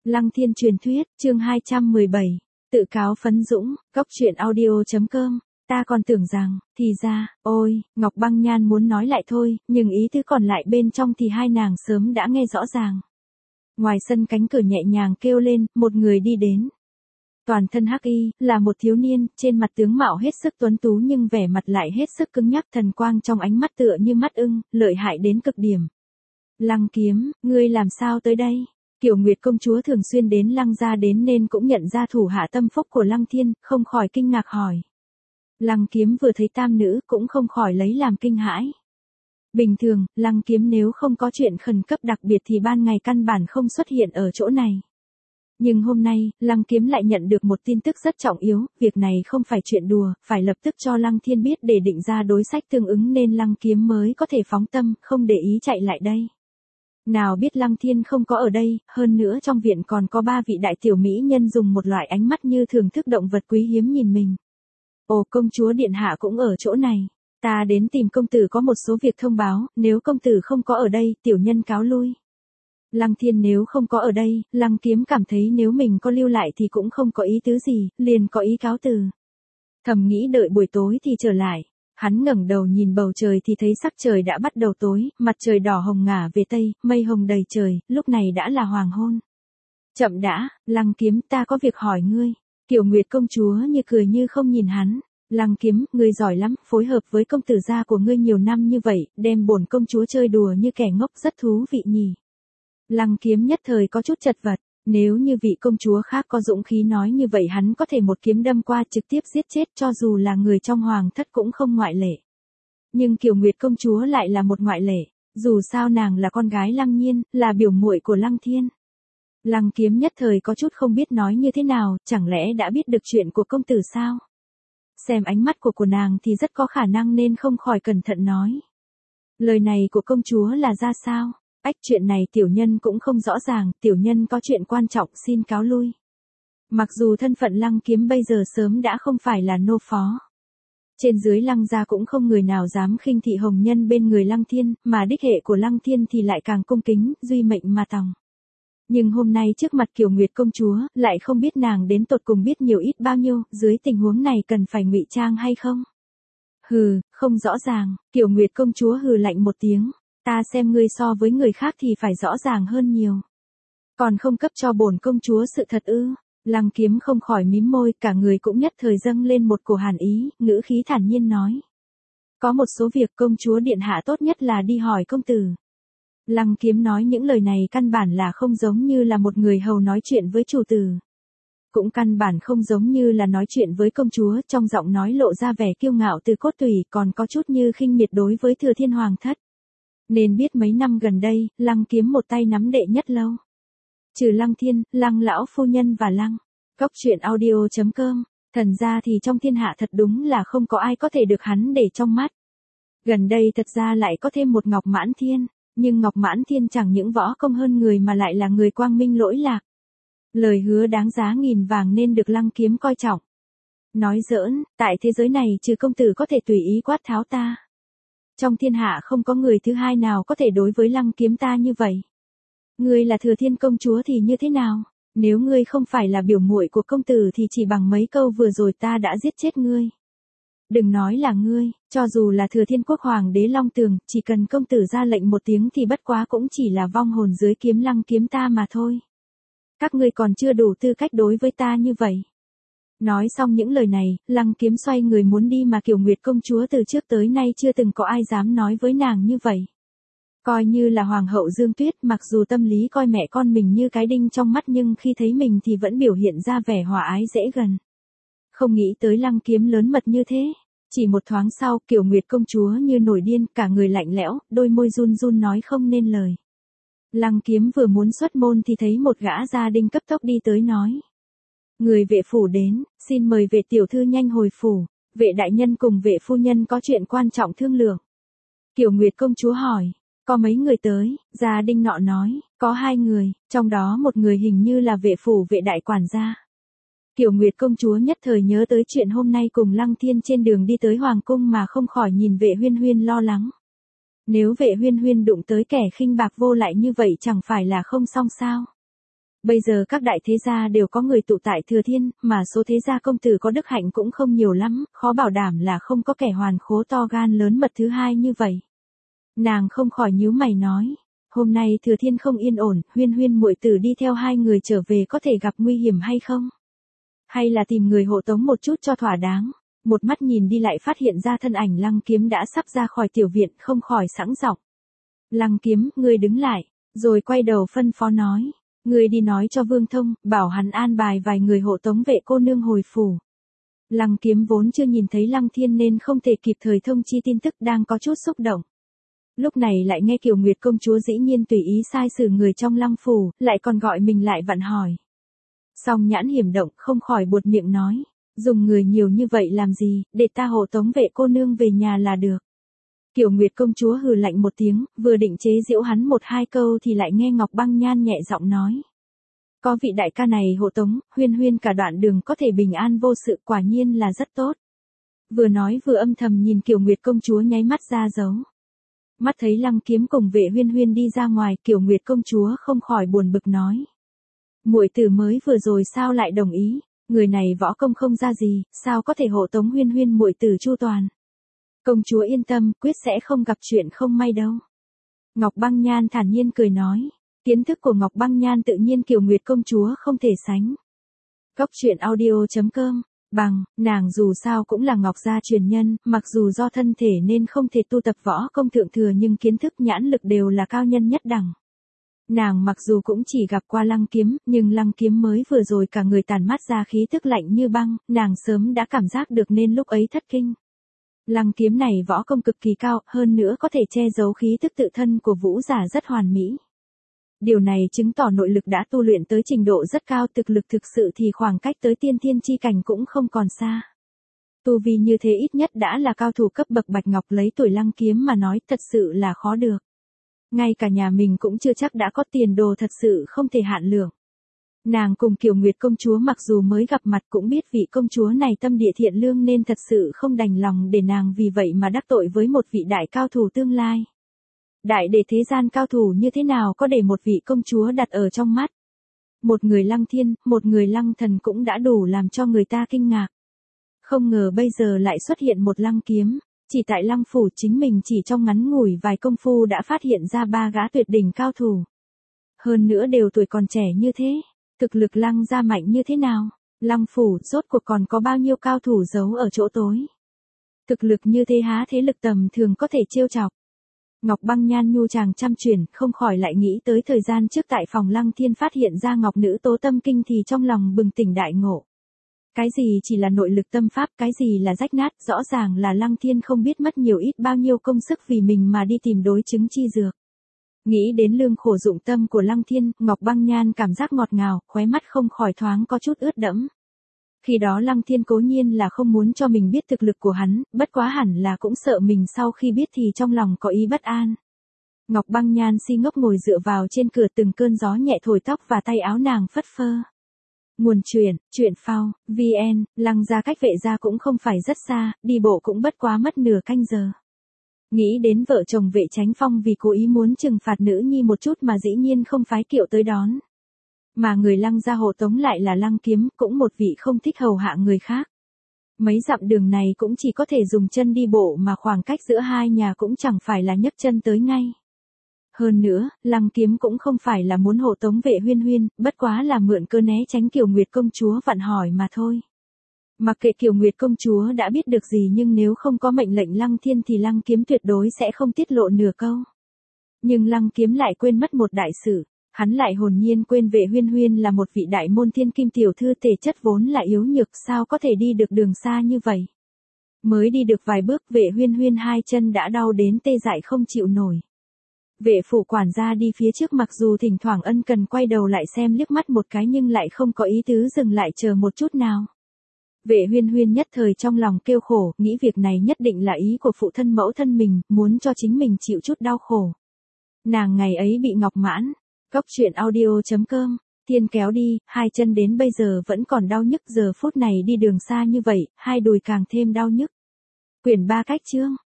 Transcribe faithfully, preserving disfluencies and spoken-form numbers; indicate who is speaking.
Speaker 1: Lăng Thiên truyền thuyết, chương hai trăm mười bảy, tự cáo phấn dũng, cóc truyện audio chấm com. Ta còn tưởng rằng, thì ra, ôi, Ngọc Băng Nhan muốn nói lại thôi, nhưng ý tứ còn lại bên trong thì hai nàng sớm đã nghe rõ ràng. Ngoài sân cánh cửa nhẹ nhàng kêu lên, một người đi đến. Toàn thân hắc y, là một thiếu niên, trên mặt tướng mạo hết sức tuấn tú nhưng vẻ mặt lại hết sức cứng nhắc, thần quang trong ánh mắt tựa như mắt ưng, lợi hại đến cực điểm. Lăng Kiếm, ngươi làm sao tới đây? Kiều Nguyệt công chúa thường xuyên đến Lăng gia đến nên cũng nhận ra thủ hạ tâm phúc của Lăng Thiên, không khỏi kinh ngạc hỏi. Lăng Kiếm vừa thấy tam nữ cũng không khỏi lấy làm kinh hãi. Bình thường, Lăng Kiếm nếu không có chuyện khẩn cấp đặc biệt thì ban ngày căn bản không xuất hiện ở chỗ này. Nhưng hôm nay, Lăng Kiếm lại nhận được một tin tức rất trọng yếu, việc này không phải chuyện đùa, phải lập tức cho Lăng Thiên biết để định ra đối sách tương ứng nên Lăng Kiếm mới có thể phóng tâm, không để ý chạy lại đây. Nào biết Lăng Thiên không có ở đây, hơn nữa trong viện còn có ba vị đại tiểu mỹ nhân dùng một loại ánh mắt như thưởng thức động vật quý hiếm nhìn mình. Ồ, công chúa điện hạ cũng ở chỗ này. Ta đến tìm công tử có một số việc thông báo, nếu công tử không có ở đây, tiểu nhân cáo lui. Lăng Thiên nếu không có ở đây, Lăng Kiếm cảm thấy nếu mình có lưu lại thì cũng không có ý tứ gì, liền có ý cáo từ. Thầm nghĩ đợi buổi tối thì trở lại. Hắn ngẩng đầu nhìn bầu trời thì thấy sắc trời đã bắt đầu tối, mặt trời đỏ hồng ngả về tây, mây hồng đầy trời, lúc này đã là hoàng hôn. Chậm đã, Lăng Kiếm, ta có việc hỏi ngươi. Kiều Nguyệt công chúa như cười như không nhìn hắn. Lăng Kiếm, ngươi giỏi lắm, phối hợp với công tử gia của ngươi nhiều năm như vậy, đem bổn công chúa chơi đùa như kẻ ngốc rất thú vị nhỉ. Lăng Kiếm nhất thời có chút chật vật, nếu như vị công chúa khác có dũng khí nói như vậy hắn có thể một kiếm đâm qua trực tiếp giết chết cho dù là người trong hoàng thất cũng không ngoại lệ. Nhưng Kiều Nguyệt công chúa lại là một ngoại lệ, dù sao nàng là con gái Lăng Nhiên, là biểu muội của Lăng Thiên. Lăng Kiếm nhất thời có chút không biết nói như thế nào, chẳng lẽ đã biết được chuyện của công tử sao? Xem ánh mắt của của nàng thì rất có khả năng nên không khỏi cẩn thận nói. Lời này của công chúa là ra sao? Ách, chuyện này tiểu nhân cũng không rõ ràng, tiểu nhân có chuyện quan trọng xin cáo lui. Mặc dù thân phận Lăng Kiếm bây giờ sớm đã không phải là nô phó. Trên dưới Lăng gia cũng không người nào dám khinh thị hồng nhân bên người Lăng Thiên, mà đích hệ của Lăng Thiên thì lại càng cung kính, duy mệnh mà tòng. Nhưng hôm nay trước mặt Kiều Nguyệt công chúa, lại không biết nàng đến tột cùng biết nhiều ít bao nhiêu, dưới tình huống này cần phải ngụy trang hay không? Hừ, không rõ ràng, Kiều Nguyệt công chúa hừ lạnh một tiếng. Ta xem ngươi so với người khác thì phải rõ ràng hơn nhiều. Còn không cấp cho bổn công chúa sự thật ư? Lăng Kiếm không khỏi mím môi, cả người cũng nhất thời dâng lên một cổ hàn ý, ngữ khí thản nhiên nói. Có một số việc công chúa điện hạ tốt nhất là đi hỏi công tử. Lăng Kiếm nói những lời này căn bản là không giống như là một người hầu nói chuyện với chủ tử. Cũng căn bản không giống như là nói chuyện với công chúa, trong giọng nói lộ ra vẻ kiêu ngạo từ cốt tủy, còn có chút như khinh miệt đối với Thừa Thiên Hoàng thất. Nên biết mấy năm gần đây, Lăng Kiếm một tay nắm đệ nhất lâu. Trừ Lăng Thiên, Lăng lão phu nhân và Lăng cóc truyện audio chấm com, thần ra thì trong thiên hạ thật đúng là không có ai có thể được hắn để trong mắt. Gần đây thật ra lại có thêm một Ngọc Mãn Thiên, nhưng Ngọc Mãn Thiên chẳng những võ công hơn người mà lại là người quang minh lỗi lạc. Lời hứa đáng giá nghìn vàng nên được Lăng Kiếm coi trọng. Nói giỡn, tại thế giới này trừ công tử có thể tùy ý quát tháo ta. Trong thiên hạ không có người thứ hai nào có thể đối với Lăng Kiếm ta như vậy. Ngươi là Thừa Thiên công chúa thì như thế nào? Nếu ngươi không phải là biểu muội của công tử thì chỉ bằng mấy câu vừa rồi ta đã giết chết ngươi. Đừng nói là ngươi, cho dù là Thừa Thiên quốc hoàng đế Long Tường, chỉ cần công tử ra lệnh một tiếng thì bất quá cũng chỉ là vong hồn dưới kiếm Lăng Kiếm ta mà thôi. Các ngươi còn chưa đủ tư cách đối với ta như vậy. Nói xong những lời này, Lăng Kiếm xoay người muốn đi mà Kiều Nguyệt công chúa từ trước tới nay chưa từng có ai dám nói với nàng như vậy. Coi như là Hoàng hậu Dương Tuyết, mặc dù tâm lý coi mẹ con mình như cái đinh trong mắt nhưng khi thấy mình thì vẫn biểu hiện ra vẻ hòa ái dễ gần. Không nghĩ tới Lăng Kiếm lớn mật như thế. Chỉ một thoáng sau, Kiều Nguyệt công chúa như nổi điên, cả người lạnh lẽo, đôi môi run run nói không nên lời. Lăng Kiếm vừa muốn xuất môn thì thấy một gã gia đình cấp tốc đi tới nói. Người vệ phủ đến, xin mời vệ tiểu thư nhanh hồi phủ, vệ đại nhân cùng vệ phu nhân có chuyện quan trọng thương lượng. Kiều Nguyệt công chúa hỏi, có mấy người tới, gia đình nọ nói, có hai người, trong đó một người hình như là vệ phủ vệ đại quản gia. Kiều Nguyệt công chúa nhất thời nhớ tới chuyện hôm nay cùng Lăng Thiên trên đường đi tới Hoàng cung mà không khỏi nhìn vệ Huyên Huyên lo lắng. Nếu vệ Huyên Huyên đụng tới kẻ khinh bạc vô lại như vậy chẳng phải là không xong sao? Bây giờ các đại thế gia đều có người tụ tại Thừa Thiên, mà số thế gia công tử có đức hạnh cũng không nhiều lắm, khó bảo đảm là không có kẻ hoàn khố to gan lớn mật thứ hai như vậy. Nàng không khỏi nhíu mày nói, hôm nay Thừa Thiên không yên ổn, Huyên Huyên muội tử đi theo hai người trở về có thể gặp nguy hiểm hay không? Hay là tìm người hộ tống một chút cho thỏa đáng? Một mắt nhìn đi lại phát hiện ra thân ảnh Lăng Kiếm đã sắp ra khỏi tiểu viện, không khỏi sẵn giọng. Lăng Kiếm, ngươi đứng lại, rồi quay đầu phân phó nói. Ngươi đi nói cho Vương Thông, bảo hắn an bài vài người hộ tống vệ cô nương hồi phủ. Lăng Kiếm vốn chưa nhìn thấy Lăng Thiên nên không thể kịp thời thông chi tin tức, đang có chút xúc động. Lúc này lại nghe Kiều Nguyệt công chúa dĩ nhiên tùy ý sai xử người trong Lăng phủ, lại còn gọi mình lại vặn hỏi. Song nhãn hiểm động, không khỏi buột miệng nói, dùng người nhiều như vậy làm gì, để ta hộ tống vệ cô nương về nhà là được. Kiều Nguyệt công chúa hừ lạnh một tiếng, vừa định chế giễu hắn một hai câu thì lại nghe Ngọc Băng Nhan nhẹ giọng nói. Có vị đại ca này hộ tống, Huyên Huyên cả đoạn đường có thể bình an vô sự, quả nhiên là rất tốt. Vừa nói vừa âm thầm nhìn Kiều Nguyệt công chúa nháy mắt ra dấu. Mắt thấy Lăng Kiếm cùng vệ Huyên Huyên đi ra ngoài, Kiều Nguyệt công chúa không khỏi buồn bực nói. Muội tử mới vừa rồi sao lại đồng ý, người này võ công không ra gì, sao có thể hộ tống Huyên Huyên muội tử chu toàn. Công chúa yên tâm, quyết sẽ không gặp chuyện không may đâu. Ngọc Băng Nhan thản nhiên cười nói, kiến thức của Ngọc Băng Nhan tự nhiên Kiều Nguyệt công chúa không thể sánh. Góc truyện audio chấm com, bằng, nàng dù sao cũng là Ngọc gia truyền nhân, mặc dù do thân thể nên không thể tu tập võ công thượng thừa nhưng kiến thức nhãn lực đều là cao nhân nhất đẳng. Nàng mặc dù cũng chỉ gặp qua Lăng Kiếm, nhưng Lăng Kiếm mới vừa rồi cả người tản mát ra khí tức lạnh như băng, nàng sớm đã cảm giác được nên lúc ấy thất kinh. Lăng Kiếm này võ công cực kỳ cao, hơn nữa có thể che giấu khí tức tự thân của vũ giả rất hoàn mỹ. Điều này chứng tỏ nội lực đã tu luyện tới trình độ rất cao, thực lực thực sự thì khoảng cách tới tiên thiên chi cảnh cũng không còn xa. Tu vi như thế ít nhất đã là cao thủ cấp bậc Bạch Ngọc, lấy tuổi Lăng Kiếm mà nói thật sự là khó được. Ngay cả nhà mình cũng chưa chắc đã có tiền đồ, thật sự không thể hạn lượng. Nàng cùng Kiều Nguyệt công chúa mặc dù mới gặp mặt cũng biết vị công chúa này tâm địa thiện lương nên thật sự không đành lòng để nàng vì vậy mà đắc tội với một vị đại cao thủ tương lai. Đại để thế gian cao thủ như thế nào có để một vị công chúa đặt ở trong mắt. Một người Lăng Thiên, một người Lăng Thần cũng đã đủ làm cho người ta kinh ngạc. Không ngờ bây giờ lại xuất hiện một Lăng Kiếm. Chỉ tại Lăng phủ chính mình chỉ trong ngắn ngủi vài công phu đã phát hiện ra ba gã tuyệt đỉnh cao thủ. Hơn nữa đều tuổi còn trẻ như thế, thực lực Lăng gia mạnh như thế nào, Lăng phủ rốt cuộc còn có bao nhiêu cao thủ giấu ở chỗ tối. Thực lực như thế há thế lực tầm thường có thể trêu chọc. Ngọc Băng Nhan nhu chàng chăm chuyển, không khỏi lại nghĩ tới thời gian trước tại phòng Lăng Thiên phát hiện ra Ngọc Nữ Tố Tâm Kinh thì trong lòng bừng tỉnh đại ngộ. Cái gì chỉ là nội lực tâm pháp, cái gì là rách nát, rõ ràng là Lăng Thiên không biết mất nhiều ít bao nhiêu công sức vì mình mà đi tìm đối chứng chi dược. Nghĩ đến lương khổ dụng tâm của Lăng Thiên, Ngọc Băng Nhan cảm giác ngọt ngào, khóe mắt không khỏi thoáng có chút ướt đẫm. Khi đó Lăng Thiên cố nhiên là không muốn cho mình biết thực lực của hắn, bất quá hẳn là cũng sợ mình sau khi biết thì trong lòng có ý bất an. Ngọc Băng Nhan si ngốc ngồi dựa vào trên cửa, từng cơn gió nhẹ thổi tóc và tay áo nàng phất phơ. Nguồn truyện, truyện phao, vn, Lăng gia cách vệ gia cũng không phải rất xa, đi bộ cũng bất quá mất nửa canh giờ. Nghĩ đến vợ chồng Vệ Chánh Phong vì cố ý muốn trừng phạt nữ nhi một chút mà dĩ nhiên không phái kiệu tới đón. Mà người Lăng gia hộ tống lại là Lăng Kiếm, cũng một vị không thích hầu hạ người khác. Mấy dặm đường này cũng chỉ có thể dùng chân đi bộ mà khoảng cách giữa hai nhà cũng chẳng phải là nhấc chân tới ngay. Hơn nữa, Lăng Kiếm cũng không phải là muốn hộ tống vệ Huyên Huyên, bất quá là mượn cơ né tránh Kiều Nguyệt công chúa vặn hỏi mà thôi. Mặc kệ Kiều Nguyệt công chúa đã biết được gì nhưng nếu không có mệnh lệnh Lăng Thiên thì Lăng Kiếm tuyệt đối sẽ không tiết lộ nửa câu. Nhưng Lăng Kiếm lại quên mất một đại sự, hắn lại hồn nhiên quên vệ Huyên Huyên là một vị đại môn thiên kim tiểu thư, thể chất vốn là yếu nhược, sao có thể đi được đường xa như vậy. Mới đi được vài bước vệ Huyên Huyên hai chân đã đau đến tê dại không chịu nổi. Vệ phủ quản gia đi phía trước mặc dù thỉnh thoảng ân cần quay đầu lại xem liếc mắt một cái nhưng lại không có ý tứ dừng lại chờ một chút nào. Vệ Huyên Huyên nhất thời trong lòng kêu khổ, nghĩ việc này nhất định là ý của phụ thân mẫu thân mình, muốn cho chính mình chịu chút đau khổ. Nàng ngày ấy bị ngọc mãn. Góc truyện audio chấm com, Thiên kéo đi, hai chân đến bây giờ vẫn còn đau nhức, giờ phút này đi đường xa như vậy, hai đùi càng thêm đau nhức. Quyển ba cách chương